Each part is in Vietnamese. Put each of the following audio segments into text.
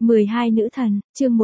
12 nữ thần, chương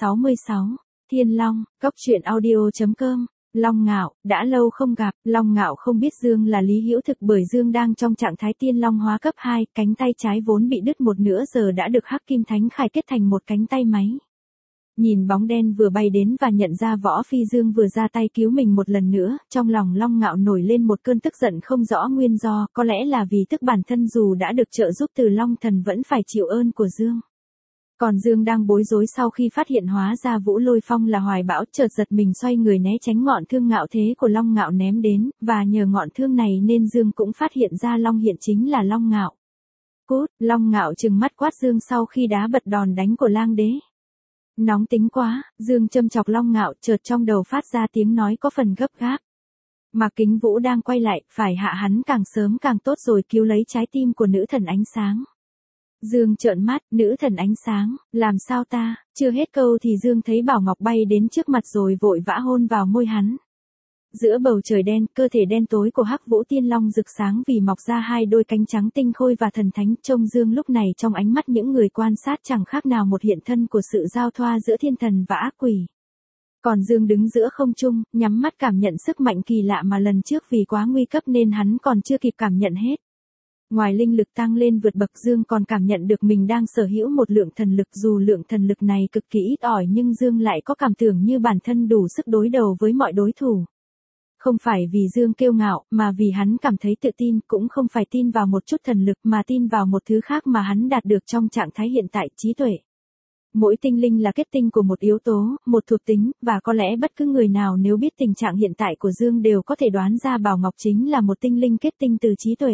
166, Thiên Long, Cốc truyện audio.com. Long Ngạo, đã lâu không gặp. Long Ngạo không biết Dương là Lý Hữu Thực bởi Dương đang trong trạng thái Tiên Long hóa cấp 2, cánh tay trái vốn bị đứt một nửa giờ đã được Hắc Kim Thánh Khải kết thành một cánh tay máy. Nhìn bóng đen vừa bay đến và nhận ra Võ Phi Dương vừa ra tay cứu mình một lần nữa, trong lòng Long Ngạo nổi lên một cơn tức giận không rõ nguyên do, có lẽ là vì tức bản thân dù đã được trợ giúp từ Long Thần vẫn phải chịu ơn của Dương. Còn Dương đang bối rối sau khi phát hiện hóa ra Vũ Lôi Phong là Hoài Bão, chợt giật mình xoay người né tránh ngọn thương ngạo thế của Long Ngạo ném đến, và nhờ ngọn thương này nên Dương cũng phát hiện ra Long hiện chính là Long Ngạo. Cút, Long Ngạo trừng mắt quát Dương sau khi đá bật đòn đánh của Lang Đế. Nóng tính quá, Dương châm chọc Long Ngạo, chợt trong đầu phát ra tiếng nói có phần gấp gáp. Mạc Kính Vũ đang quay lại, phải hạ hắn càng sớm càng tốt rồi cứu lấy trái tim của nữ thần ánh sáng. Dương trợn mắt, nữ thần ánh sáng, làm sao ta, chưa hết câu thì Dương thấy Bảo Ngọc bay đến trước mặt rồi vội vã hôn vào môi hắn. Giữa bầu trời đen, cơ thể đen tối của Hắc Vũ Tiên Long rực sáng vì mọc ra hai đôi cánh trắng tinh khôi và thần thánh, trông Dương lúc này trong ánh mắt những người quan sát chẳng khác nào một hiện thân của sự giao thoa giữa thiên thần và ác quỷ. Còn Dương đứng giữa không trung, nhắm mắt cảm nhận sức mạnh kỳ lạ mà lần trước vì quá nguy cấp nên hắn còn chưa kịp cảm nhận hết. Ngoài linh lực tăng lên vượt bậc, Dương còn cảm nhận được mình đang sở hữu một lượng thần lực, dù lượng thần lực này cực kỳ ít ỏi nhưng Dương lại có cảm tưởng như bản thân đủ sức đối đầu với mọi đối thủ. Không phải vì Dương kiêu ngạo, mà vì hắn cảm thấy tự tin, cũng không phải tin vào một chút thần lực mà tin vào một thứ khác mà hắn đạt được trong trạng thái hiện tại, trí tuệ. Mỗi tinh linh là kết tinh của một yếu tố, một thuộc tính, và có lẽ bất cứ người nào nếu biết tình trạng hiện tại của Dương đều có thể đoán ra Bảo Ngọc chính là một tinh linh kết tinh từ trí tuệ.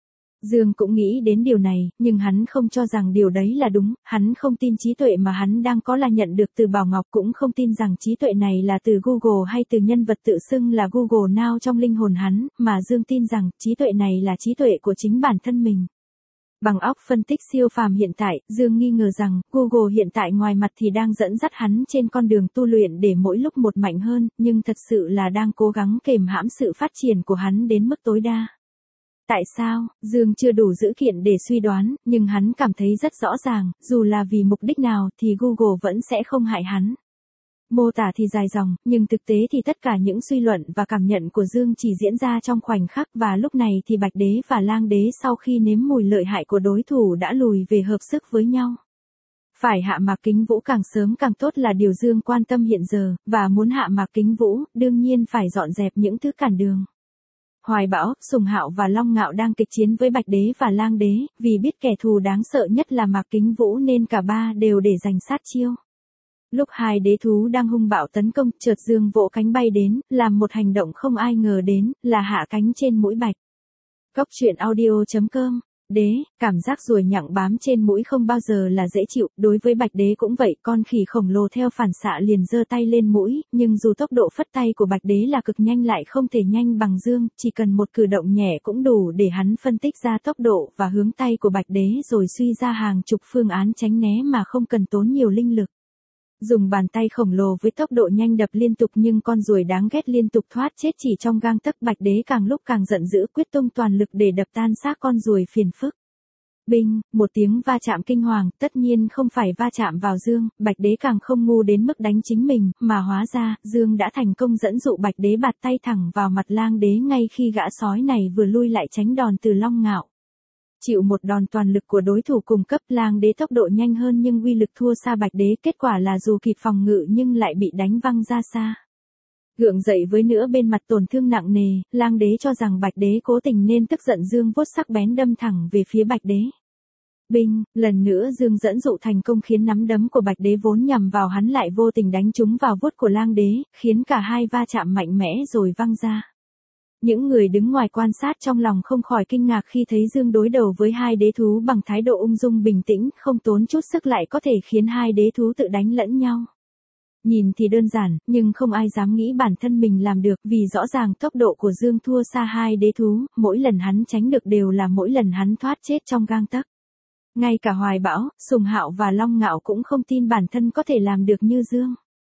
Dương cũng nghĩ đến điều này, nhưng hắn không cho rằng điều đấy là đúng, hắn không tin trí tuệ mà hắn đang có là nhận được từ Bảo Ngọc, cũng không tin rằng trí tuệ này là từ Google hay từ nhân vật tự xưng là Google Now trong linh hồn hắn, mà Dương tin rằng trí tuệ này là trí tuệ của chính bản thân mình. Bằng óc phân tích siêu phàm hiện tại, Dương nghi ngờ rằng Google hiện tại ngoài mặt thì đang dẫn dắt hắn trên con đường tu luyện để mỗi lúc một mạnh hơn, nhưng thật sự là đang cố gắng kềm hãm sự phát triển của hắn đến mức tối đa. Tại sao, Dương chưa đủ dữ kiện để suy đoán, nhưng hắn cảm thấy rất rõ ràng, dù là vì mục đích nào thì Google vẫn sẽ không hại hắn. Mô tả thì dài dòng, nhưng thực tế thì tất cả những suy luận và cảm nhận của Dương chỉ diễn ra trong khoảnh khắc, và lúc này thì Bạch Đế và Lang Đế sau khi nếm mùi lợi hại của đối thủ đã lùi về hợp sức với nhau. Phải hạ Mạc Kính Vũ càng sớm càng tốt là điều Dương quan tâm hiện giờ, và muốn hạ Mạc Kính Vũ, đương nhiên phải dọn dẹp những thứ cản đường. Hoài Bão, Sùng Hạo và Long Ngạo đang kịch chiến với Bạch Đế và Lang Đế, vì biết kẻ thù đáng sợ nhất là Mạc Kính Vũ nên cả ba đều để dành sát chiêu. Lúc hai đế thú đang hung bạo tấn công, chợt Dương vỗ cánh bay đến, làm một hành động không ai ngờ đến, là hạ cánh trên mũi Bạch. Cốc truyện audio.com. Đế, cảm giác ruồi nhặng bám trên mũi không bao giờ là dễ chịu, đối với Bạch Đế cũng vậy, con khỉ khổng lồ theo phản xạ liền giơ tay lên mũi, nhưng dù tốc độ phất tay của Bạch Đế là cực nhanh lại không thể nhanh bằng Dương, chỉ cần một cử động nhẹ cũng đủ để hắn phân tích ra tốc độ và hướng tay của Bạch Đế rồi suy ra hàng chục phương án tránh né mà không cần tốn nhiều linh lực. Dùng bàn tay khổng lồ với tốc độ nhanh đập liên tục nhưng con ruồi đáng ghét liên tục thoát chết chỉ trong gang tấc. Bạch Đế càng lúc càng giận dữ, quyết tung toàn lực để đập tan xác con ruồi phiền phức. Binh, một tiếng va chạm kinh hoàng, tất nhiên không phải va chạm vào Dương, Bạch Đế càng không ngu đến mức đánh chính mình, mà hóa ra, Dương đã thành công dẫn dụ Bạch Đế bạt tay thẳng vào mặt Lang Đế ngay khi gã sói này vừa lui lại tránh đòn từ Long Ngạo. Chịu một đòn toàn lực của đối thủ cùng cấp, Lang Đế tốc độ nhanh hơn nhưng uy lực thua xa Bạch Đế, kết quả là dù kịp phòng ngự nhưng lại bị đánh văng ra xa. Gượng dậy với nửa bên mặt tổn thương nặng nề, Lang Đế cho rằng Bạch Đế cố tình nên tức giận, Dương vuốt sắc bén đâm thẳng về phía Bạch Đế. Binh, lần nữa Dương dẫn dụ thành công khiến nắm đấm của Bạch Đế vốn nhằm vào hắn lại vô tình đánh trúng vào vuốt của Lang Đế, khiến cả hai va chạm mạnh mẽ rồi văng ra. Những người đứng ngoài quan sát trong lòng không khỏi kinh ngạc khi thấy Dương đối đầu với hai đế thú bằng thái độ ung dung bình tĩnh, không tốn chút sức lại có thể khiến hai đế thú tự đánh lẫn nhau. Nhìn thì đơn giản, nhưng không ai dám nghĩ bản thân mình làm được, vì rõ ràng tốc độ của Dương thua xa hai đế thú, mỗi lần hắn tránh được đều là mỗi lần hắn thoát chết trong gang tấc. Ngay cả Hoài Bão, Sùng Hạo và Long Ngạo cũng không tin bản thân có thể làm được như Dương.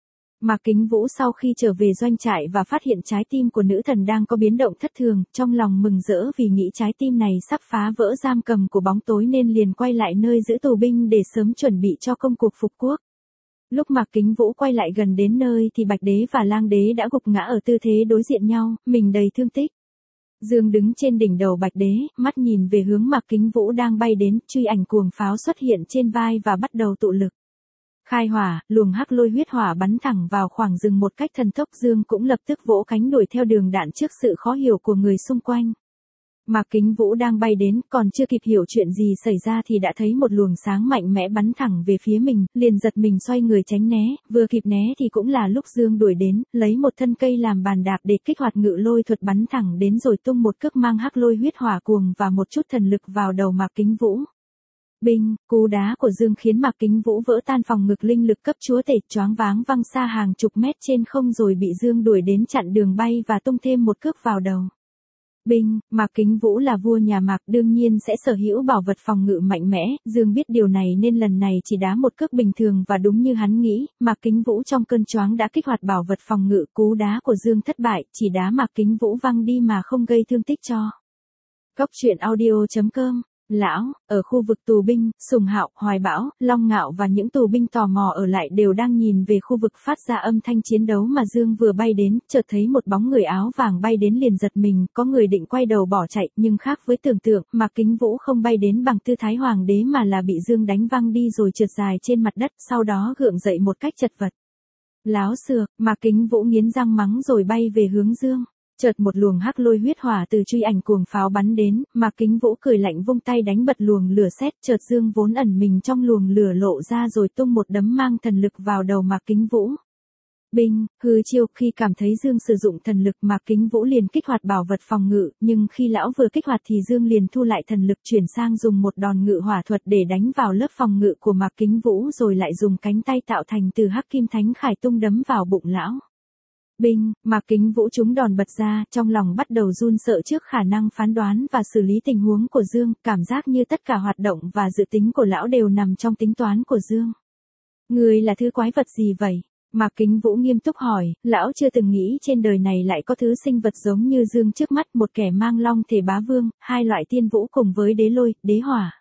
Mạc Kính Vũ sau khi trở về doanh trại và phát hiện trái tim của nữ thần đang có biến động thất thường, trong lòng mừng rỡ vì nghĩ trái tim này sắp phá vỡ giam cầm của bóng tối nên liền quay lại nơi giữ tù binh để sớm chuẩn bị cho công cuộc phục quốc. Lúc Mạc Kính Vũ quay lại gần đến nơi thì Bạch Đế và Lang Đế đã gục ngã ở tư thế đối diện nhau, mình đầy thương tích. Dương đứng trên đỉnh đầu Bạch Đế, mắt nhìn về hướng Mạc Kính Vũ đang bay đến, truy ảnh cuồng pháo xuất hiện trên vai và bắt đầu tụ lực. Khai hỏa, luồng hắc lôi huyết hỏa bắn thẳng vào khoảng rừng một cách thần tốc, Dương cũng lập tức vỗ cánh đuổi theo đường đạn trước sự khó hiểu của người xung quanh. Mạc Kính Vũ đang bay đến, còn chưa kịp hiểu chuyện gì xảy ra thì đã thấy một luồng sáng mạnh mẽ bắn thẳng về phía mình, liền giật mình xoay người tránh né, vừa kịp né thì cũng là lúc Dương đuổi đến, lấy một thân cây làm bàn đạp để kích hoạt ngự lôi thuật bắn thẳng đến rồi tung một cước mang hắc lôi huyết hỏa cuồng và một chút thần lực vào đầu Mạc Kính Vũ. Binh, cú đá của Dương khiến Mạc Kính Vũ vỡ tan phòng ngực linh lực cấp chúa tể, choáng váng văng xa hàng chục mét trên không rồi bị Dương đuổi đến chặn đường bay và tung thêm một cước vào đầu. Binh, Mạc Kính Vũ là vua nhà Mạc đương nhiên sẽ sở hữu bảo vật phòng ngự mạnh mẽ, Dương biết điều này nên lần này chỉ đá một cước bình thường và đúng như hắn nghĩ, Mạc Kính Vũ trong cơn choáng đã kích hoạt bảo vật phòng ngự, cú đá của Dương thất bại, chỉ đá Mạc Kính Vũ văng đi mà không gây thương tích cho. Cốc truyện audio.com. Lão, ở khu vực tù binh, Sùng Hạo, Hoài Bão, Long Ngạo và những tù binh tò mò ở lại đều đang nhìn về khu vực phát ra âm thanh chiến đấu mà Dương vừa bay đến, chợt thấy một bóng người áo vàng bay đến liền giật mình, có người định quay đầu bỏ chạy, nhưng khác với tưởng tượng, Mạc Kính Vũ không bay đến bằng tư thái hoàng đế mà là bị Dương đánh văng đi rồi trượt dài trên mặt đất, sau đó gượng dậy một cách chật vật. Láo xược, Mạc Kính Vũ nghiến răng mắng rồi bay về hướng Dương. Chợt một luồng hắc lôi huyết hỏa từ truy ảnh cuồng pháo bắn đến, Mạc Kính Vũ cười lạnh vung tay đánh bật luồng lửa sét, chợt Dương vốn ẩn mình trong luồng lửa lộ ra rồi tung một đấm mang thần lực vào đầu Mạc Kính Vũ. Binh, hư chiêu, khi cảm thấy Dương sử dụng thần lực Mạc Kính Vũ liền kích hoạt bảo vật phòng ngự, nhưng khi lão vừa kích hoạt thì Dương liền thu lại thần lực chuyển sang dùng một đòn ngự hỏa thuật để đánh vào lớp phòng ngự của Mạc Kính Vũ rồi lại dùng cánh tay tạo thành từ hắc kim thánh khải tung đấm vào bụng lão. Binh, Mạc Kính Vũ trúng đòn bật ra, trong lòng bắt đầu run sợ trước khả năng phán đoán và xử lý tình huống của Dương, cảm giác như tất cả hoạt động và dự tính của lão đều nằm trong tính toán của Dương. Người là thứ quái vật gì vậy? Mạc Kính Vũ nghiêm túc hỏi, lão chưa từng nghĩ trên đời này lại có thứ sinh vật giống như Dương trước mắt, một kẻ mang long thể bá vương, hai loại tiên vũ cùng với đế lôi, đế hỏa.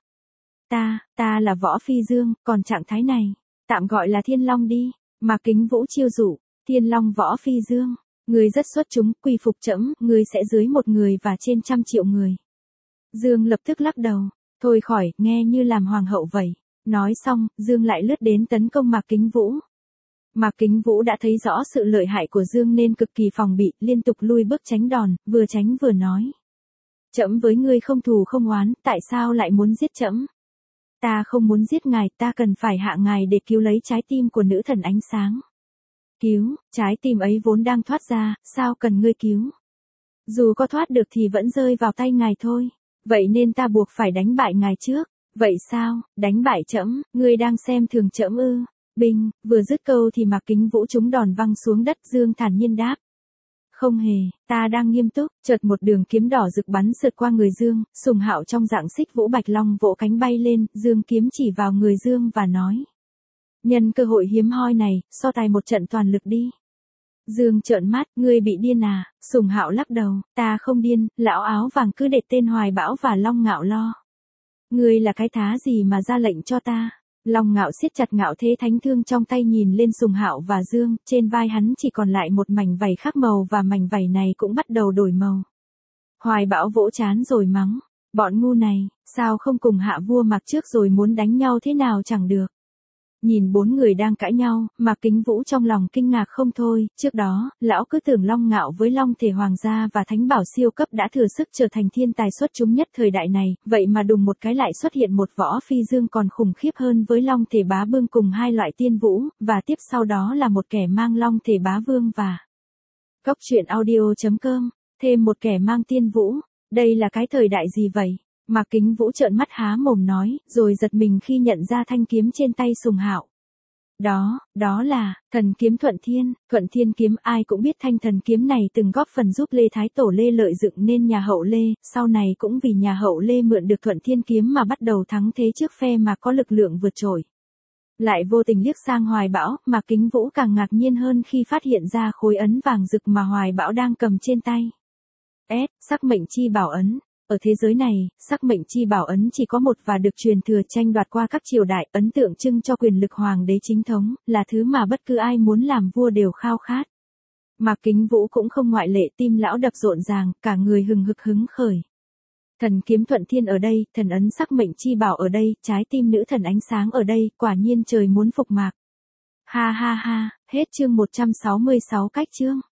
Ta là Võ Phi Dương, còn trạng thái này, tạm gọi là Thiên Long đi. Mạc Kính Vũ chiêu dụ. Thiên Long Võ Phi Dương, người rất xuất chúng, quy phục trẫm, người sẽ dưới 1 người và trên 100 triệu người. Dương lập tức lắc đầu, thôi khỏi, nghe như làm hoàng hậu vậy. Nói xong, Dương lại lướt đến tấn công Mạc Kính Vũ. Mạc Kính Vũ đã thấy rõ sự lợi hại của Dương nên cực kỳ phòng bị, liên tục lui bước tránh đòn, vừa tránh vừa nói. Trẫm với ngươi không thù không oán, tại sao lại muốn giết trẫm? Ta không muốn giết ngài, ta cần phải hạ ngài để cứu lấy trái tim của nữ thần ánh sáng. Cứu, trái tim ấy vốn đang thoát ra, sao cần ngươi cứu? Dù có thoát được thì vẫn rơi vào tay ngài thôi. Vậy nên ta buộc phải đánh bại ngài trước. Vậy sao, đánh bại trẫm, ngươi đang xem thường trẫm ư? Binh, vừa dứt câu thì Mạc Kính Vũ trúng đòn văng xuống đất, Dương thản nhiên đáp. Không hề, ta đang nghiêm túc, chợt một đường kiếm đỏ rực bắn sượt qua người Dương, Sùng Hạo trong dạng xích vũ bạch long vỗ cánh bay lên, Dương kiếm chỉ vào người Dương và nói. Nhân cơ hội hiếm hoi này, so tài một trận toàn lực đi. Dương trợn mắt, ngươi bị điên à? Sùng Hạo lắc đầu, ta không điên, lão áo vàng cứ để tên Hoài Bão và Long Ngạo lo. Ngươi là cái thá gì mà ra lệnh cho ta? Long Ngạo siết chặt ngạo thế thánh thương trong tay nhìn lên Sùng Hạo và Dương, trên vai hắn chỉ còn lại một mảnh vảy khác màu và mảnh vảy này cũng bắt đầu đổi màu. Hoài Bão vỗ trán rồi mắng, bọn ngu này, sao không cùng hạ vua Mạc trước rồi muốn đánh nhau thế nào chẳng được. Nhìn 4 người đang cãi nhau, Mạc Kính Vũ trong lòng kinh ngạc không thôi, trước đó, lão cứ tưởng Long Ngạo với Long thể hoàng gia và Thánh Bảo siêu cấp đã thừa sức trở thành thiên tài xuất chúng nhất thời đại này, vậy mà đùng một cái lại xuất hiện một Võ Phi Dương còn khủng khiếp hơn với Long thể bá vương cùng hai loại tiên vũ, và tiếp sau đó là một kẻ mang Long thể bá vương và Cốc truyện audio.com, thêm một kẻ mang tiên vũ, đây là cái thời đại gì vậy? Mạc Kính Vũ trợn mắt há mồm nói, rồi giật mình khi nhận ra thanh kiếm trên tay Sùng Hạo. Đó là, thần kiếm Thuận Thiên kiếm, ai cũng biết thanh thần kiếm này từng góp phần giúp Lê Thái Tổ Lê lợi dựng nên nhà Hậu Lê, sau này cũng vì nhà Hậu Lê mượn được Thuận Thiên kiếm mà bắt đầu thắng thế trước phe mà có lực lượng vượt trội. Lại vô tình liếc sang Hoài Bão, Mạc Kính Vũ càng ngạc nhiên hơn khi phát hiện ra khối ấn vàng rực mà Hoài Bão đang cầm trên tay. Sắc mệnh chi bảo ấn. Ở thế giới này, sắc mệnh chi bảo ấn chỉ có một và được truyền thừa tranh đoạt qua các triều đại, ấn tượng trưng cho quyền lực hoàng đế chính thống, là thứ mà bất cứ ai muốn làm vua đều khao khát. Mạc Kính Vũ cũng không ngoại lệ, tim lão đập rộn ràng, cả người hừng hực hứng khởi. Thần kiếm thuận thiên ở đây, thần ấn sắc mệnh chi bảo ở đây, trái tim nữ thần ánh sáng ở đây, quả nhiên trời muốn phục Mạc. Ha ha ha, hết chương 166 cách chương.